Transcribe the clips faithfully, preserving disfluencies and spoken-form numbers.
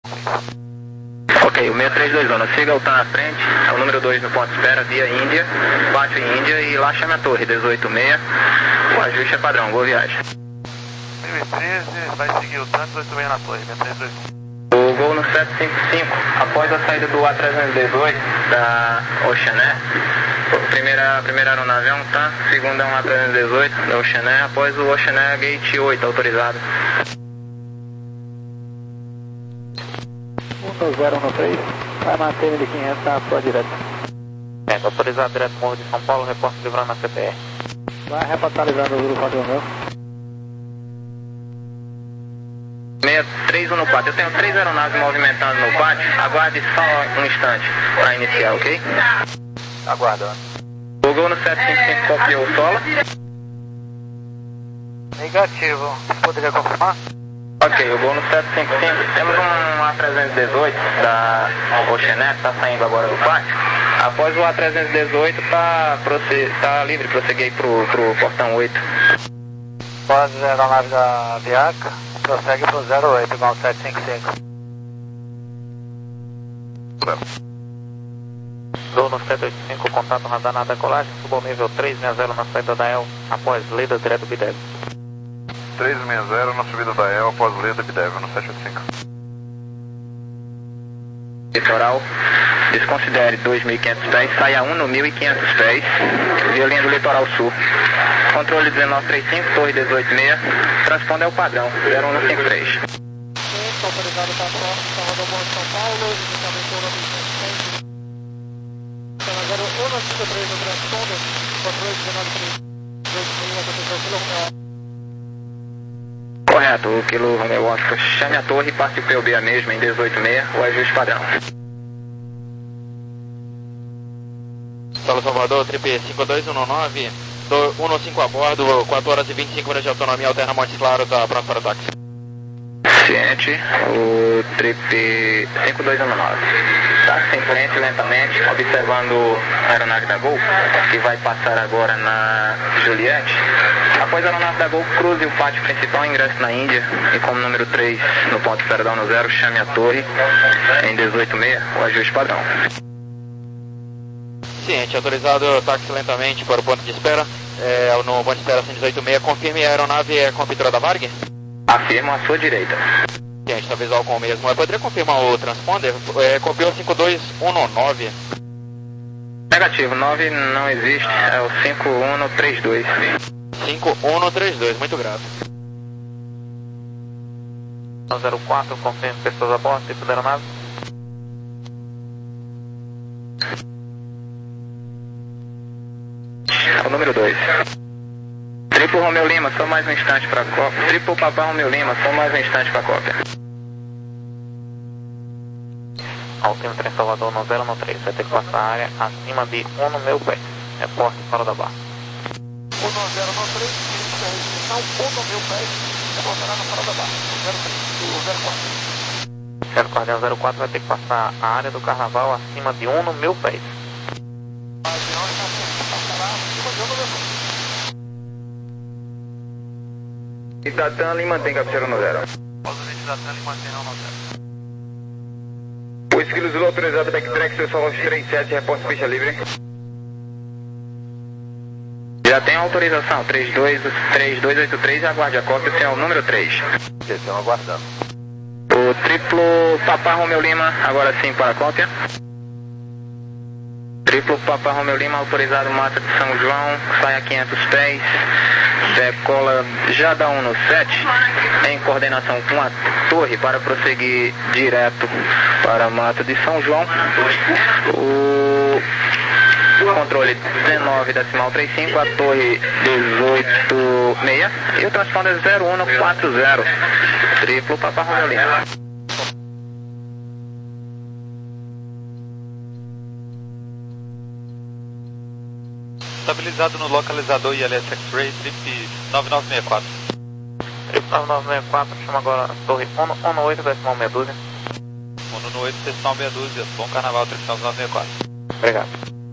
Ok, o seis três dois um, siga o T A M à frente, é o número dois no ponto de espera, via Índia, bate em Índia e lá chama a torre, dezoito seis, o ajuste é padrão, boa viagem. mil e treze, vai seguir o T A M dezoito seis na torre, seis três dois um. O voo no sete cinco cinco, após a saída do A trezentos e dezoito da Ocean Air, primeira, primeira aeronave é um T A M, segunda é um A trezentos e dezoito da Ocean Air, após o Ocean Air Gate oito autorizado. um zero um três, vai manter mil e quinhentos na sua direta. É, autorizado direto Morro de São Paulo, repórter livrando na C P R. Vai reportalizando o grupo padrão meu. seis três um no pátio, eu tenho três aeronaves movimentando no pátio, aguarde só um instante para iniciar, ok? Aguarda. O gol no sete cinco cinco copiou o solo. Negativo, poderia confirmar? Ok, o gol no sete cinco cinco, temos um A trezentos e dezoito da Ocean Air, está saindo agora do pátio. Após o A trezentos e dezoito, está tá livre, prosseguir para o portão oito. Pode a aeronave da Aviaca, prossegue para o zero oito, igual sete cinco cinco. Gol no sete oito cinco, contato radar na decolagem, suba ao nível três seis zero na saída da E L, após lida direto B D E V. três seis zero na subida da E L após o lida B D E V no sete oito cinco. Litoral, desconsidere dois mil e quinhentos pés, saia um no mil e quinhentos pés, via linha do litoral sul. Controle dezenove trinta e cinco, torre dezoito seis, transponde ao padrão, zero um cinco três. Autorizado para a próxima, rodou Morro de São Paulo, inicialmente o nome zero um cinco três no transponder, controle dezenove trinta e cinco, atenção quilo Romeo. Correto, o quilo Romeo Oscar, chame a torre e passe o P O B a mesma em dezoito seis, o ajuste padrão. Solo Salvador, trip cinco dois um nove, um cinco a bordo, quatro horas e vinte e cinco minutos de autonomia, alterna Montes Claro, está pronto para o táxi. Ciente, o trip cinco dois um nove. Táxi em frente lentamente, observando a aeronave da Gol, que vai passar agora na Juliette. Após a aeronave da Gol, cruze o pátio principal, ingresse na Índia e como número três no ponto de perdão no zero, chame a torre em dezoito seis, o ajuste padrão. Ciente, autorizado táxi lentamente para o ponto de espera, é, no ponto de espera cento e dezoito seis, confirme a aeronave é com a pintura da Varg? Afirmo à sua direita. Ciente, está visual com o mesmo. Eu poderia confirmar o transponder? É, copiou cinco dois um nove. Negativo, nove não existe, é o cinco um três dois. cinco um três dois, muito grato. zero quatro, confirme pessoas a bordo, tipo da aeronave. É o número dois. Triplo Romeu Lima, só mais um instante para a cópia. Triplo Papá Romeu Lima, só mais um instante para a cópia. Altímetro em Salvador no zero um três, vai ter que passar a área acima de um no meu pé. Repórter fora da barra. um zero um três, inicia a ignição, um no meu pé, reportará na fora da barra. zero três, zero quatro. zero quatro zero quatro vai ter que passar a área do carnaval acima de um no meu pé. A avião já passará acima de um no meu pé. Itatã Lima mantém captura no zero. Positivamente da Tânia e mantém no zero. O esquilo Zulu autorizado backtrack, seu solo trinta e sete, reposta pista livre. Já tem autorização, três dois oito três, aguarde a cópia, esse é o número três. Estão aguardando. O triplo Papá Romeu Lima, agora sim para a cópia. Triplo Papá Romeu Lima, autorizado Mata de São João, sai a quinhentos pés, decola já da um no sete, em coordenação com a torre para prosseguir direto para a Mata de São João. O controle dezenove decimal trinta e cinco, a torre dezoito seis e o transponder zero um quatro zero, triplo Papá Romeu Lima. Estabilizado no localizador I L S X-Ray, trip nove nove seis quatro. Trip nove nove seis quatro, chama agora a torre um no oito decimal meia dúzia. um no oito decimal meia dúzia, bom carnaval, trip nove nove seis quatro. Obrigado.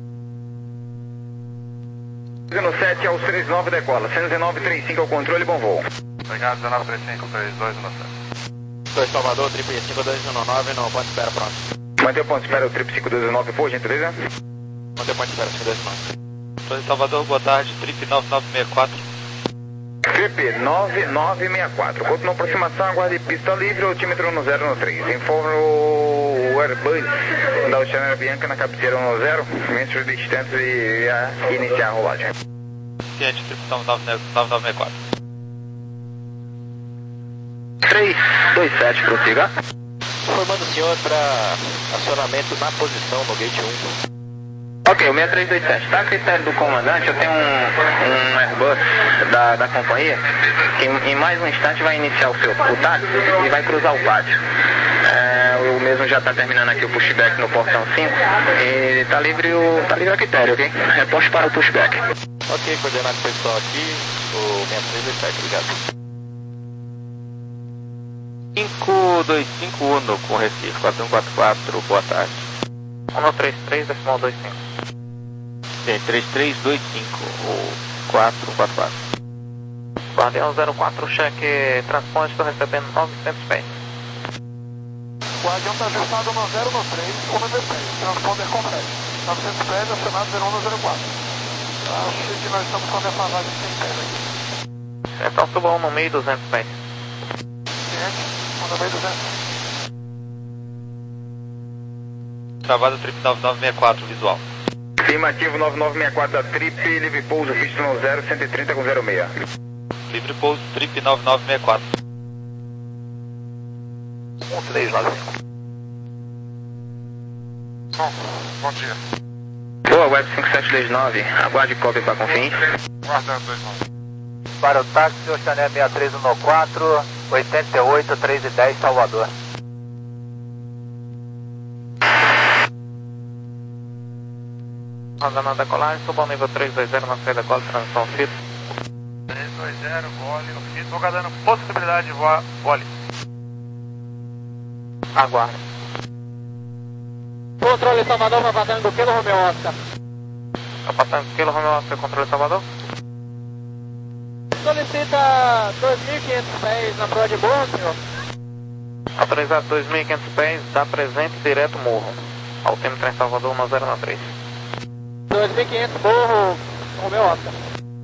No sete ao três nove decola, cento e dezenove trinta e cinco ao controle, bom voo. Obrigado, dezenove trinta e cinco, três dois um sete. dois Salvador, trip cinco dois um nove, no ponto de espera, pronto. Mantém o ponto de espera, o trip cinco dois um nove, por gentileza. Mantém o ponto de espera, cinco dois um nove. dois Salvador, boa tarde, trip nove nove seis quatro. Trip nove nove seis quatro, continua aproximação, aguarde pista livre, altímetro no zero no três. Informa o Airbus da Oceana Bianca na cabeceira no zero, metros distantes e a iniciar a rolagem. Ciente, trip nove nove seis quatro. três dois sete, prossiga. Informando o senhor para acionamento na posição no gate um. Ok, o seis três dois sete. Tá a critério do comandante, eu tenho um, um Airbus da, da companhia que em, em mais um instante vai iniciar o seu o táxi e vai cruzar o pátio. É, o mesmo já está terminando aqui o pushback no portão cinco e tá livre o tá livre a critério, ok? Reposte para o pushback. Ok, coordenado pessoal aqui, o seis três dois sete, obrigado. cinco dois cinco um com Recife, quatro um quatro quatro, boa tarde. um três três, decimal dois cinco. Sim, três três dois cinco, quatro um quatro quatro. Guardião zero quatro, cheque transponder, estou recebendo novecentos pés. Guardião está ajustado no zero no três, um no dezesseis, transponder completo. novecentos pés, acionado zero um no zero quatro. Acho que nós estamos com a defasagem sem pés aqui. Então suba um no meio, duzentos pés. Ciente, um no meio, duzentos. Travado trip nove nove seis quatro, visual. Afirmativo nove nove seis quatro da trip, livre pouso, visto no zero, cento e trinta com zero seis. Livre pouso, trip nove nove seis quatro. um três nove cinco. Bom, bom dia. Boa, Web cinco sete dois nove, aguarde cópia para Confins. Guardando dois nove. Para o táxi, Oceané seis três um quatro, oitenta e oito, três e dez, Salvador. Rodando a decolagem, suba ao nível três dois zero na saída cola, transição F I T. três dois zero, vole no F I T, estou dando possibilidade de voar, vole. Aguarde. Controle Salvador, vai passando do Kilo Romeo Oscar. Está passando do Kilo Romeo Oscar, controle Salvador? Solicita dois mil e quinhentos pés na proa de bordo, senhor. Autorizado dois mil e quinhentos pés, dá presente direto morro. Altímetro em Salvador, um zero três. dois mil e quinhentos borro, Romeo Oscar.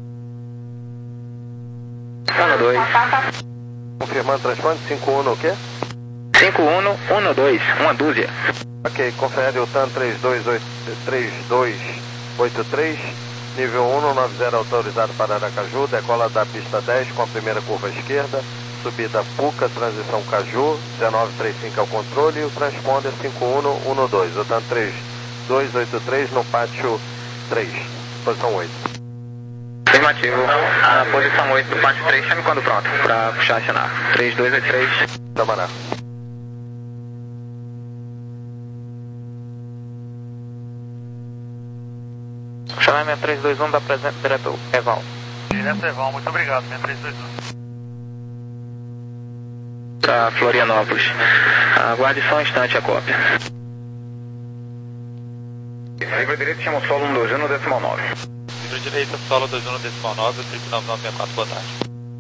Tá no dois. Confirmando transporte, cinco um no quê? cinco um um dois, uma dúzia. Ok, confere o T A N três dois oito três, nível um no nove zero autorizado para Aracaju, decola da pista dez com a primeira curva à esquerda, subida Puca, transição Caju, dezenove trinta e cinco ao controle e o transponder cinco um um dois, o T A N três dois oito três no pátio três, posição oito. Afirmativo, a posição oito do pátio três, chame quando pronto, para puxar e acionar. três dois oito três. Tamará. Chamar seis três dois um, dá presente direto Eval. Direto Eval, muito obrigado, seis três dois um. Para Florianópolis. Aguarde só um instante a cópia. Livre direito, chama o solo um dois um no decimal nove. Livre direita, solo dois um no decimal nove, trip nove nove seis quatro, boa tarde.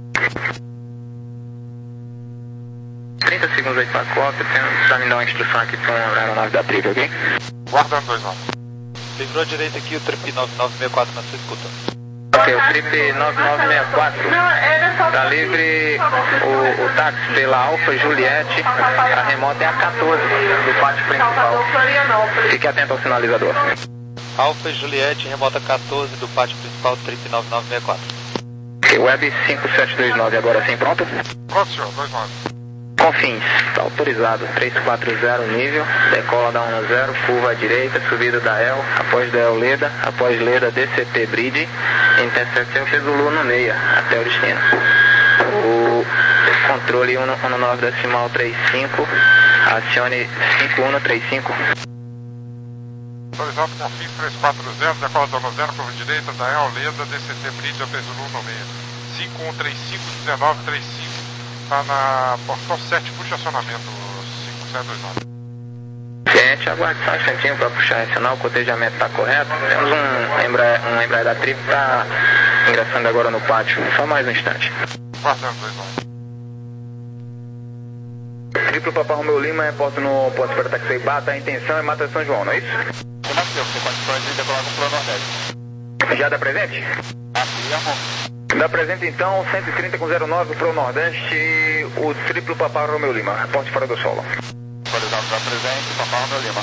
trinta segundos aí para a cópia, para me dar uma instrução aqui para a aeronave da trip, ok? Guardando dois nove. Livrou à direita aqui o trip nove nove seis quatro na sua escuta. Ok, o trip nove nove seis quatro, está livre o, o táxi pela Alfa Juliette, a remota é a quatorze do pátio principal. Fique atento ao sinalizador. Alfa Juliette, remota quatorze do pátio principal, trip nove nove seis quatro. Ok, Web cinco sete dois nove, agora sim, pronto? Pronto, senhor, dois nove. Confins, está autorizado, três quatro zero nível, decola da um zero, curva à direita, subida da E L, após da E L Leda, após Leda D C T Bridge, interseção Zulu no meia, até o destino. O controle um nove decimal trinta e cinco, acione cinco um três cinco. Autorizado Confins três quatro zero, decola da um zero, curva direita da E L Leda, D C T Bridge, até Zulu no meia. cinco um três cinco, dezenove trinta e cinco. Está na portão sete, puxa acionamento cinco sete dois nove. Gente, aguarde só um instantinho para puxar esse sinal, o cotejamento está correto. Temos um Embraer, um Embraer da Trip que está ingressando agora no pátio, só mais um instante. Guardando dois nove. triplo Papa Romeu Lima, reporto no posto para taxi Bata, a intenção é Mata São João, não é isso? Afirmação, você pode pode decolar com o Pro Nordeste. Já dá presente? Afirmo. Dá presente então, cento e trinta com zero nove Pro Nordeste, o triplo Papa Romeu Lima, reporte fora do solo. Autorizado dá presente, Papa Romeu Lima.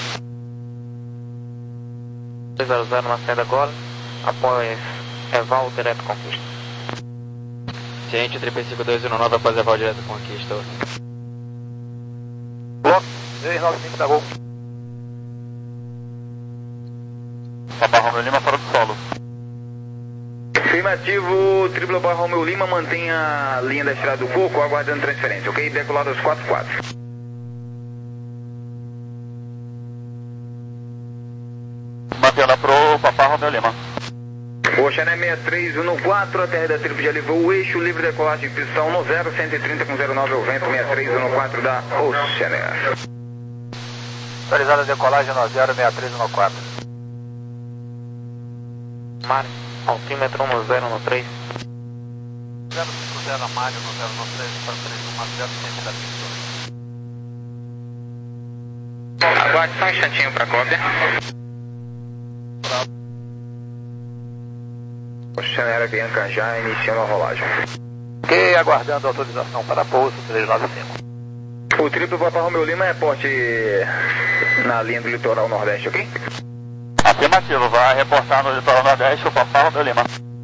dois zero zero na saída agora, após Eval direto conquista. Ciente, triplo cinco dois um nove após Eval direto conquista. Bloco três nove cinco da Gol. Papa Romeu Lima fora do solo. Afirmativo, triplo Papa Romeu Lima, mantenha a linha da Estrada do Coco, aguardando transferência, ok? Decolado aos quatro quatro. Mantendo a Pro, Papa Romeu Lima. Oceané seis três um no quatro, a terra da triplo já livrou o eixo, livre decolagem de pistão no zero, cento e trinta com zero nove, o vento seis três um no quatro da Oceané. Autorizada a decolagem no zero, seis três um no quatro. Mário, altímetro no zero no três. zero cinco zero a Mário no zero no três, para três um zero, centro da pista. Aguarde só um instantinho para cópia. Oceané Bianca já iniciando a rolagem. Ok, aguardando autorização para pouso três nove cinco. O triplo Papa Romeu Lima, reporte na linha do litoral nordeste, ok? Afirmativo, vai reportar no litoral nordeste o Papa Romeu Lima.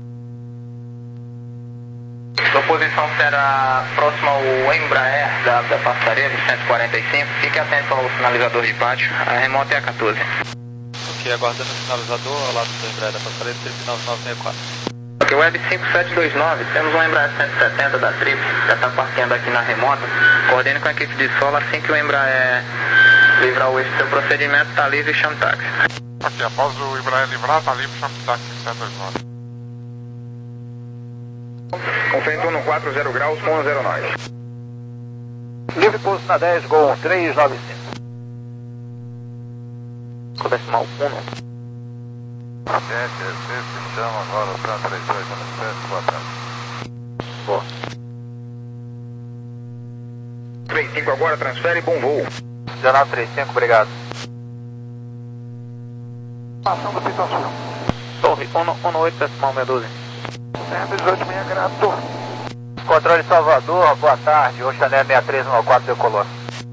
Sua posição será próxima ao Embraer da, da Passaredo cento e quarenta e cinco. Fique atento ao sinalizador de pátio. A remota é a quatorze. Ok, aguardando o sinalizador ao lado do Embraer da Passaredo, triplo nove nove seis quatro. Ok, Web cinco sete dois nove, temos um Embraer cento e setenta da Trip, já está parqueando aqui na remota. Coordene com a equipe de solo, assim que o Embraer livrar o eixo do seu procedimento, está livre e chame táxi. Ok, após o Embraer livrar, está livre, chame táxi sete dois nove. Confirma no quatro zero graus com zero nove. Livre pouso na dez, Gol três nove cinco. Com decimal um. sete, se chama agora o Santa três dois um sete, boa tarde. Boa. três cinco agora, transfere, bom voo. dezenove trinta e cinco, obrigado. Passando a situação. Torre um oito decimal meia dúzia. dezoito meia grato. Controle Salvador, boa tarde. Oceané seis três um quatro decolou.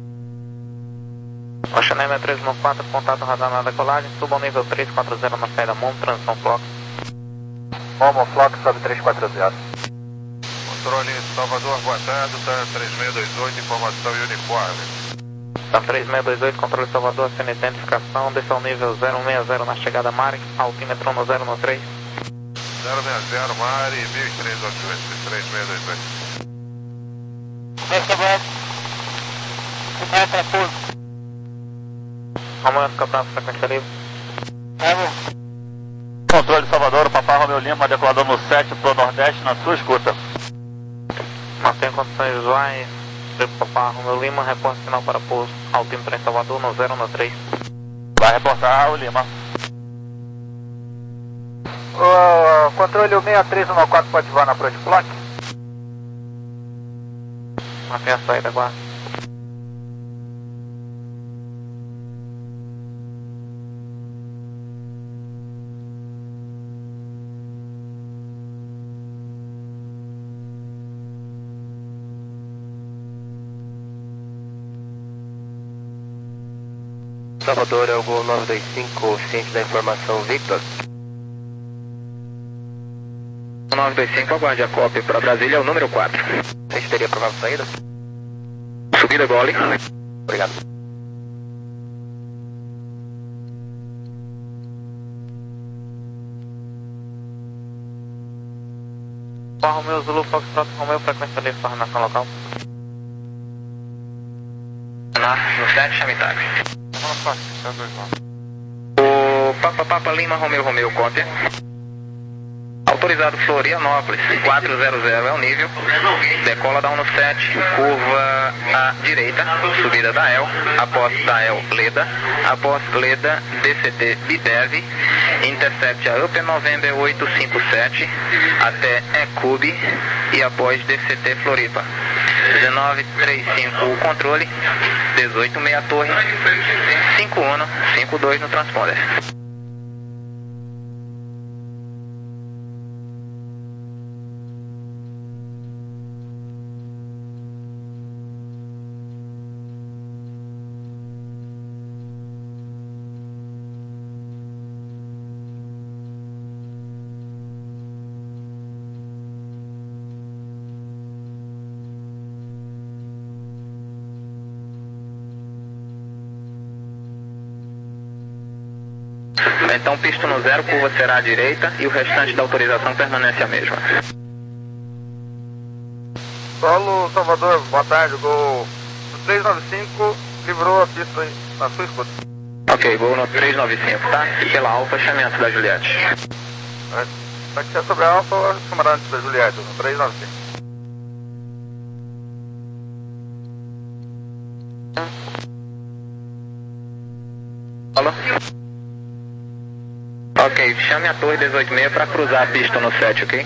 Oceané seis três um quatro, contato radar na decolagem, suba ao nível três quatro zero na saída Momo, transição Flox. Momo Flox, sobe três quatro zero. Controle Salvador, boa tarde, tá três seis dois oito, informação uniforme. Tá três seis dois oito, controle Salvador, sem identificação, desça ao nível zero um seis zero na chegada Mari, altímetro no zero no três. zero seis zero, Mari, mil e três oito oito, três seis dois oito. Recebendo. Meta pouso. Aumento Cabral, frequência livre. Controle Salvador, Papa Romeu Lima, decolador no sete pro Nordeste, na sua escuta. Mantém condições visuais, triplo Papa Romeu Lima, reporte final para pouso, altímetro em Salvador no zero no três. Vai reportar o Lima. O controle seis três um quatro pode voar na Approach Block. Mantém a saída agora. Salvador é o Gol nove dois cinco, ciente da informação Victor. nove dois cinco, aguarde a cópia para Brasília, é o número quatro. A gente teria provável saída? Subida gole. Obrigado. Papa Romeu Zulu, Foxtrot Romeu, frequência livre, coordenação local. Na, no sete, chame táxi. Vamos táxi sete dois nove. O Papa Papa Lima Romeu Romeu, cópia. Autorizado Florianópolis, quatro zero zero é o nível. Decola da um no sete, curva à direita, subida da El, após da El Leda, após Leda D C T Bidev, intercept a Upper November oito cinco sete até Ecube e após D C T Floripa. dezenove trinta e cinco o controle, dezoito meia torre, cinco um, cinco dois no transponder. Então, pisto no zero, curva será à direita e o restante da autorização permanece a mesma. Solo Salvador, boa tarde, gol três nove cinco, livrou a pista aí, na sua escuta. Ok, gol no três nove cinco, tá? E pela Alfa, chamamento da Juliette. Para que é sobre a Alfa, chamará antes da Juliette, no três nove cinco. Alô? Ok, chame a torre dezoito meia para cruzar a pista no sete, ok?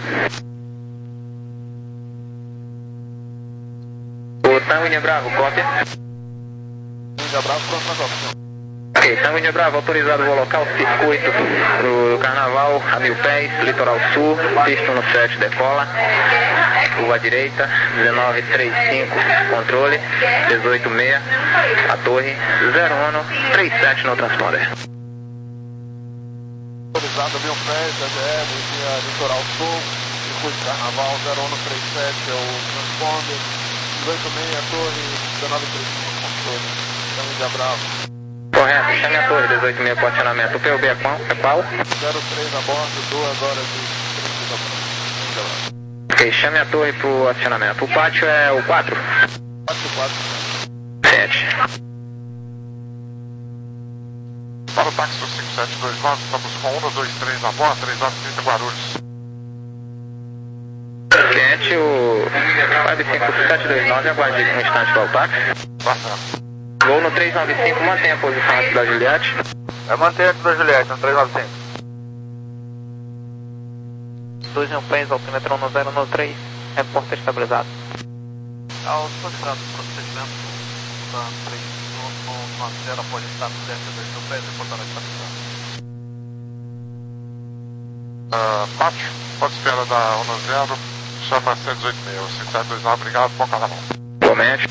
O Tango India Bravo, cópia. India Bravo, pronto na cópia. Ok, Tango India Bravo, autorizado o local, circuito pro Carnaval, a mil pés, litoral sul, pista no sete, decola, curva à direita, dezenove trinta e cinco, controle, dezoito meia, a torre, zero um trinta e sete no transponder. Autorizado mil pés, A D R, via litoral sul, circuito Carnaval, zero um trinta e sete é o transponder, dezoito meia, a torre, dezenove trinta e cinco, controle, Tango India Bravo. Correto, chame a torre dezoito meia para acionamento. O P U B é qual? É qual? zero três a bordo, duas horas e trinta minutos. Ok, chame a torre pro acionamento. O pátio é o quatro? quatro quatro sete. Para o táxi cinco sete dois nove, estamos com um dois três a bordo, três horas e trinta Guarulhos. Quente, o quatro cinco sete dois nove, aguarde um instante para o táxi. Tá certo. Voo no três nove cinco, mantenha a posição antes da Juliette. É manter antes da Juliette, no três nove cinco. dois mil pés, altímetro no zero no três, repórter estabilizado. Ao solicitado do procedimento, da três no zero após estado certo dois mil pés, reportar a estabilidade. Uh, Pátio, pode espera da um zero, chama cento e dezoito meia, cinco sete dois nove, obrigado, bom carnaval. Comente.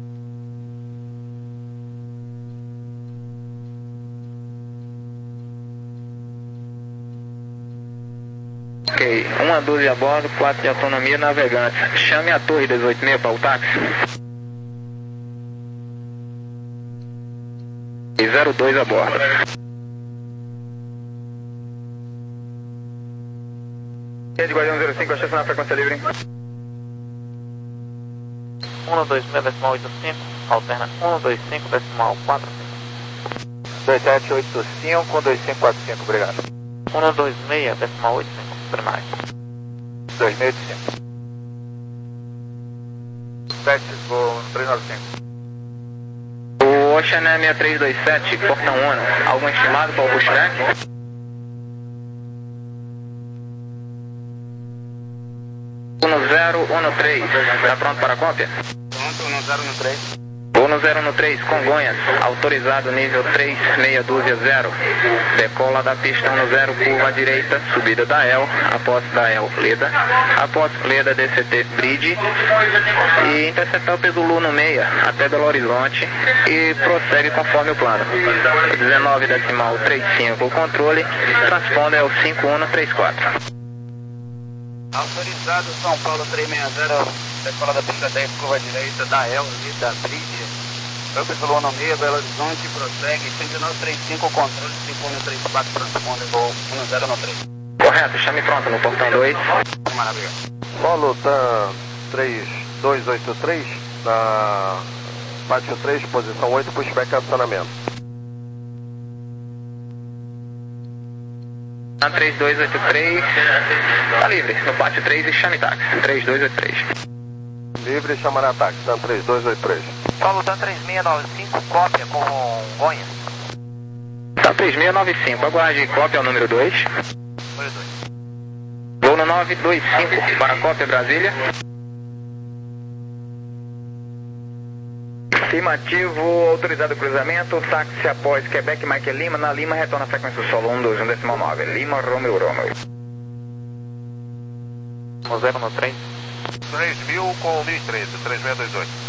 Ok, uma doze a bordo, quatro de autonomia, navegantes. Chame a torre dezoito meia para o táxi. E zero dois a bordo. Rede Guardião zero cinco, achei na frequência livre. um dois seis decimal oito cinco, alterna um dois cinco decimal quatro cinco. dois sete oito cinco, dois cinco quatro cinco, obrigado. um dois seis decimal oito cinco, primário. dois seis oito cinco. sete, vou três nove cinco. O Ocean é seis três dois sete, portão um. Algum estimado para o pushback? um zero um três, está pronto para a cópia? Pronto, um zero um três. Voo no zero um três, Congonhas, autorizado nível três meia dúzia zero. Decola da pista um zero, curva à direita, subida da E L, após da E L, Leda, após Leda D C T Bridge, e interceptar o peso Lu no meia, até Belo Horizonte, e prossegue conforme o plano. dezenove decimal trinta e cinco, o controle, transponder é o cinco um três quatro. Autorizado São Paulo três seis zero, decola da pista dez, curva à direita, da E L, da Bridge, Campos do Lonomia, Belo Horizonte, prossegue, cinco nove três cinco, controle, cinco um três quatro, transponder, voo um zero um três. Correto, chame pronto no portão dois. Maravilha. Polo TAM três dois oito três, na pátio três, posição oito, pushback acionamento. Na três dois oito três, tá livre, no pátio três e chame táxi, três dois oito três. Livre, chamará táxi, TAM três dois oito três. Solo TAM três seis nove cinco, cópia com Congonhas. Tá três seis nove cinco, aguarde cópia ao número dois. Número dois. Voo no nove dois cinco para cópia Brasília. Afirmativo, autorizado o cruzamento, táxi após Quebec Mike Lima, na Lima retorna a frequência solo um dois um decimal nove, Lima Romeo Romeo. zero no três. três mil com mil e treze, três seis dois oito.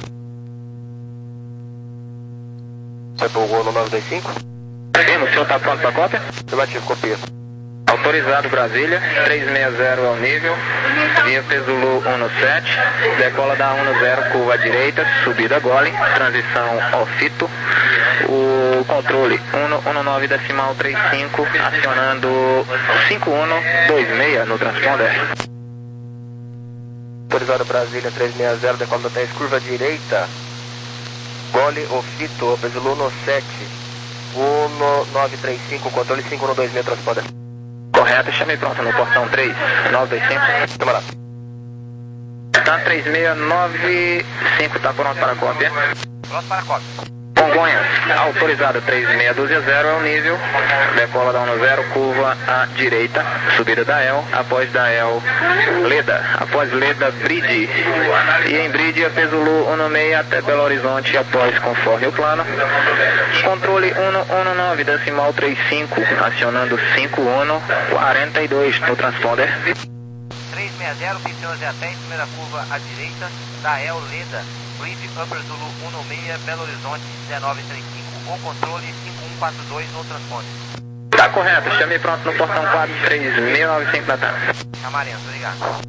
Você pulou no nove dois cinco? Sim, o senhor está pronto para a cópia? Afirmativo, copia. Autorizado Brasília, trezentos e sessenta é o nível, via Pesulu um no sete, decola da um no zero, curva à direita, subida gole, transição ao fito, o controle um no nove decimal trinta e cinco, acionando cinco um dois seis no transponder. Autorizado Brasília trezentos e sessenta, decola da dez, curva à direita, gole, ofito, Pesulu no sete, um no nove três cinco, controle cinco um dois seis, transponder. Correto, chamei pronto no portão três nove dois cinco. Camarada. Tá três seis nove cinco, tá pronto para a cópia. Pronto para a cópia. Congonhas, autorizado três seis um zero é o nível, decola da um no zero, curva à direita, subida da El, após da El, Leda, após Leda, Bride, e em Bride, a Pesulu um no seis até Belo Horizonte, após conforme o plano, controle um no nove decimal trinta e cinco, acionando cinco um quarenta e dois no transponder. três seis zero, pistão Zé dez, primeira curva à direita, da El, Leda, Bridge, Upper Zulu um no seis, Belo Horizonte dezenove trinta e cinco, com controle cinco um quatro dois no transponder. Tá correto, chamei pronto no portão quatro três seis nove cinco da tarde. Camarense, obrigado.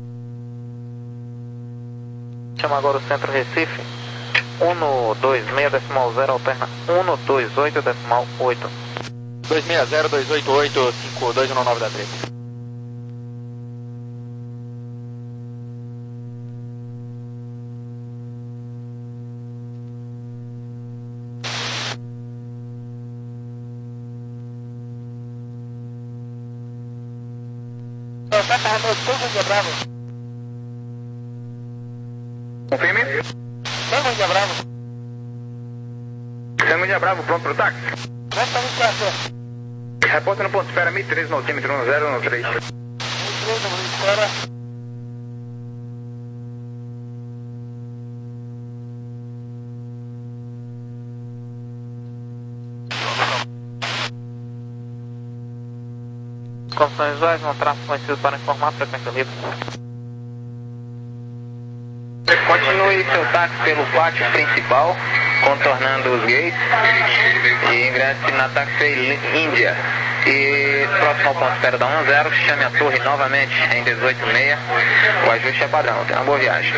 Chama agora o centro Recife. um no dois seis decimal zero, alterna um no dois oito decimal oito. dois seis zero dois oito oito cinco dois um nove da três. Bravo. Confirme. Sangue de Bravo. Sangue de Bravo, pronto para o táxi. Presta muito certo. Repórter no ponto de espera, mil e treze no altímetro um zero um três. Muito bem, muito espera. Condições visuais, não tráfego conhecido para informar, frequência livre. Continue seu táxi pelo pátio principal, contornando os gates, e ingresse na táxi Índia. E próximo ao ponto de espera da um zero, chame a torre novamente em dezoito seis, o ajuste é padrão. Tenha uma boa viagem.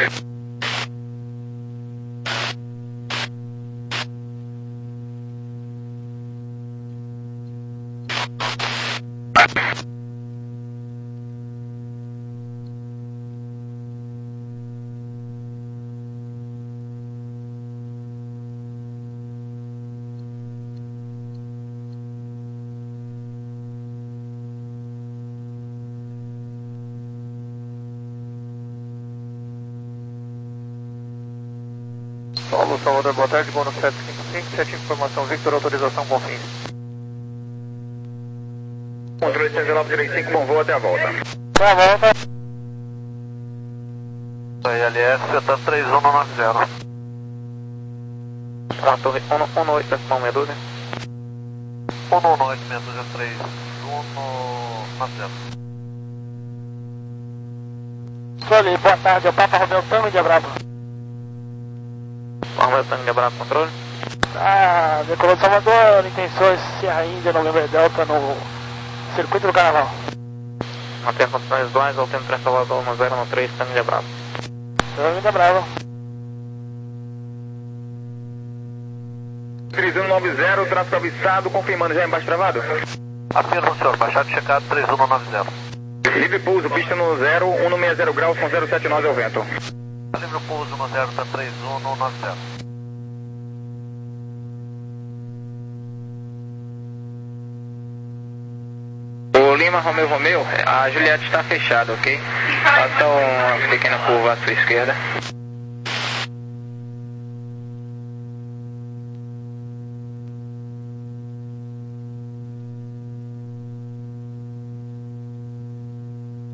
Paulo Salvador, boa tarde, Bono sete cinco cinco, sete informação, Victor, autorização, confins. Controle cento e nove trinta e cinco, bom voo até a volta. Até a volta. I L S, tá três um nove zero. Pra torre um no oito decimal meia dúzia. um no oito, meia dúzia, três um nove zero. Controle, boa tarde, é o Papa Romeu Tango de Bravo. Romeu Tango de Bravo, controle. Ah, decolou de Salvador, intenções Sierra Índia, November Delta no circuito do Carnaval. Manter condições visuais, altendo para Salvador no zero no três, Tango de Bravo. Tango de Bravo. três um nove zero, tráfego avisado, confirmando já embaixo travado. Afirma, senhor, baixado checado três um nove zero. Livre pouso, pista no zero, um no sessenta graus, com zero sete nove ao vento. Livre pouso no zero, tá três um nove zero. O Lima Romeu Romeu, a Juliette está fechada, ok? Faça uma pequena curva à sua esquerda.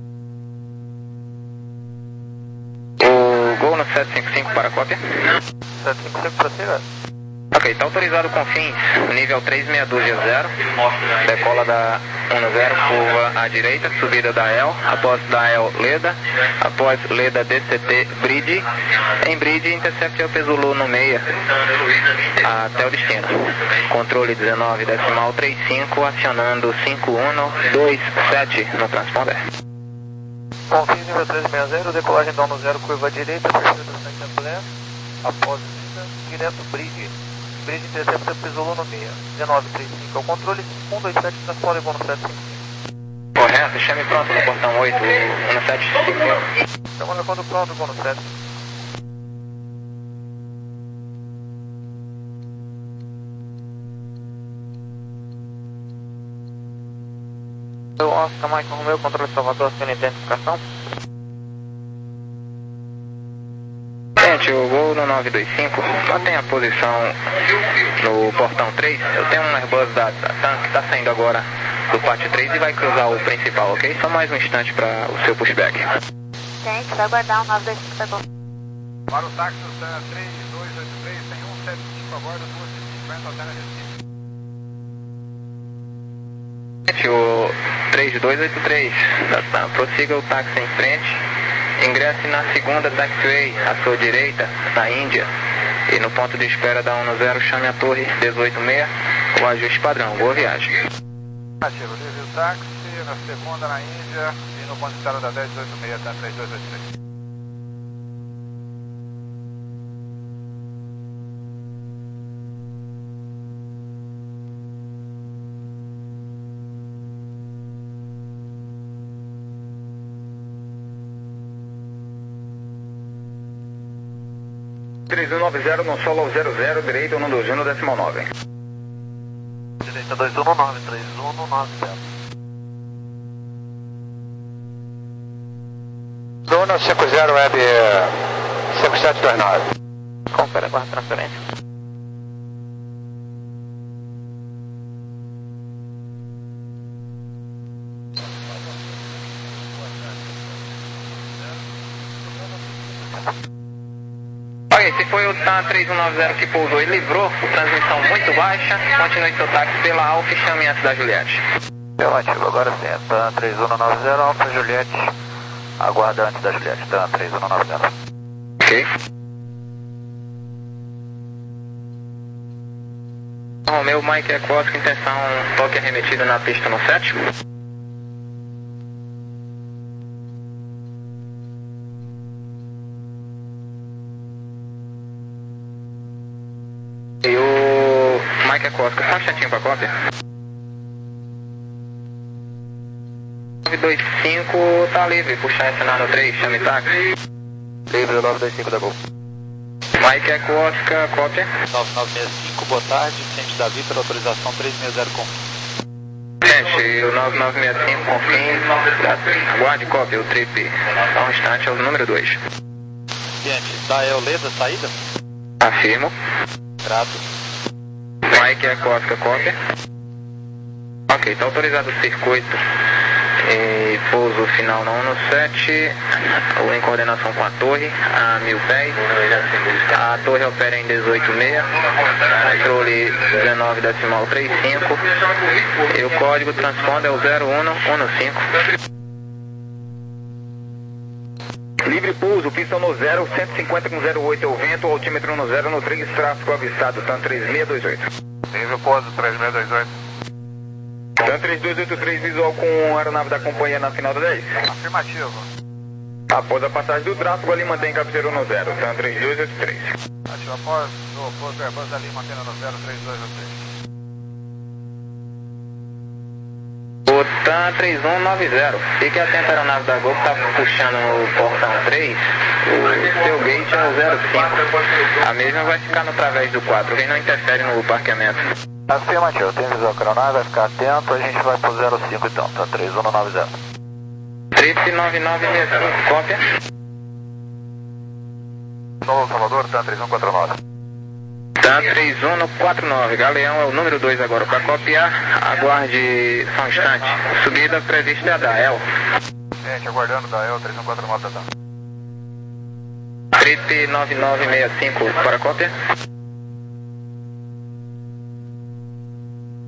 O Gol no sete cinco cinco para a cópia. sete cinco cinco, prossiga. Ok, está autorizado com fins, nível três seis dois zero, decola da um zero, curva à direita, subida da E L, após da E L Leda, após Leda D C T Bridge, em Bridge intercept Alfa Zulu no meia, até o destino. Controle dezenove decimal trinta e cinco, acionando cinco um dois sete no transponder. Com fins nível três seis zero, decolagem down no zero, curva à direita, perfil do Santa Blé, após Leda, direto Bridge. Bridge intercepta Zulu no meia, dezenove trinta e cinco ao controle, cinco um dois sete, transponder voo no sete cinco cinco. Correto, chame pronto no portão oito, no sete cinco cinco. Estamos no quando pronto, voo no sete. Oscar Michael Romeo, controle Salvador, aciona identificação. Gente, o voo no nove dois cinco, mantém a posição no portão três. Eu tenho um Airbus da, da TAM que está saindo agora do pátio três e vai cruzar o principal, ok? Só mais um instante para o seu pushback. Gente, vai guardar o nove dois cinco, tá bom. Para o táxi TAM três dois oito três, tem um sete cinco a bordo, duas cinquenta, alterna Recife. Gente, o três dois oito três da TAM, prossiga o táxi em frente. Ingresse na segunda taxiway, à sua direita, na Índia. E no ponto de espera da um zero, chame a torre dezoito seis, o ajuste padrão. Boa viagem. Ativo, livre o táxi, na segunda na Índia, e no ponto de espera da dez oito seis, tá três dois oito três. três um nove zero no solo zero zero, direita um dois um decimal nove. Direita dois um nove, três um nove zero. Dona cinco zero Web cinco sete dois nove. Confere, aguarda transferência. Ok, esse foi o TAM três um nove zero que pousou e livrou, transmissão muito baixa. Continue seu táxi pela Alfa e chame antes da Juliette. Relativo, agora sim, TAM três um nove zero, Alfa Juliette, aguarda antes da Juliette, TAM três um nove zero. Ok. Romeu, Mike Ecosk, intenção toque arremetido na pista no sete. E o Mike Ecosk, só um instantinho pra cópia. nove dois cinco tá livre, puxar essa na três, chame táxi. Livre o nove dois cinco da Gol. Mike Ecoska, cópia. nove nove seis cinco, boa tarde, Vicente da Vitor, autorização três seis zero com. Gente, o nove nove seis cinco com fim, aguarde cópia, o trip, só um instante, é o número dois. Vicente, da Eoleda, saída? Afirmo. Grato. Mike Ecoska, cópia. Ok, está autorizado o circuito e pouso final na um no sete, em coordenação com a torre, a mil pés. A torre opera em dezoito seis, controle dezenove decimal trinta e cinco e o código transponder é o zero um um cinco. Livre pouso, pista no zero, cento e cinquenta com zero oito é o vento, altímetro no zero no três, tráfego avistado, TAM três seis dois oito. Livre pouso, três seis dois oito. TAM três dois oito três, visual com a aeronave da companhia na final da dez. Afirmativo. Após a passagem do tráfego, ali mantém cabeceiro no zero, TAM três dois oito três. Ativo após o pouso Airbus ali, mantendo no zero três dois oito três. O TAM três um nove zero, fique atento à aeronave da Gol que está puxando o portão três, o seu gate é o zero cinco, a mesma vai ficar no través do quatro, quem não interfere no parqueamento. Afirmativo, tem visão que não vai ficar atento, a gente vai pro zero cinco então, TAM três um nove zero. Trip nove nove seis cinco, cópia. Novo Salvador, TAM três um quatro nove. TAM três um quatro nove, Galeão é o número dois agora. Para copiar, aguarde só um instante. Subida prevista é a da E L. Gente, aguardando da E L três um quatro nove da TAM. V T nove nove seis cinco para Copter.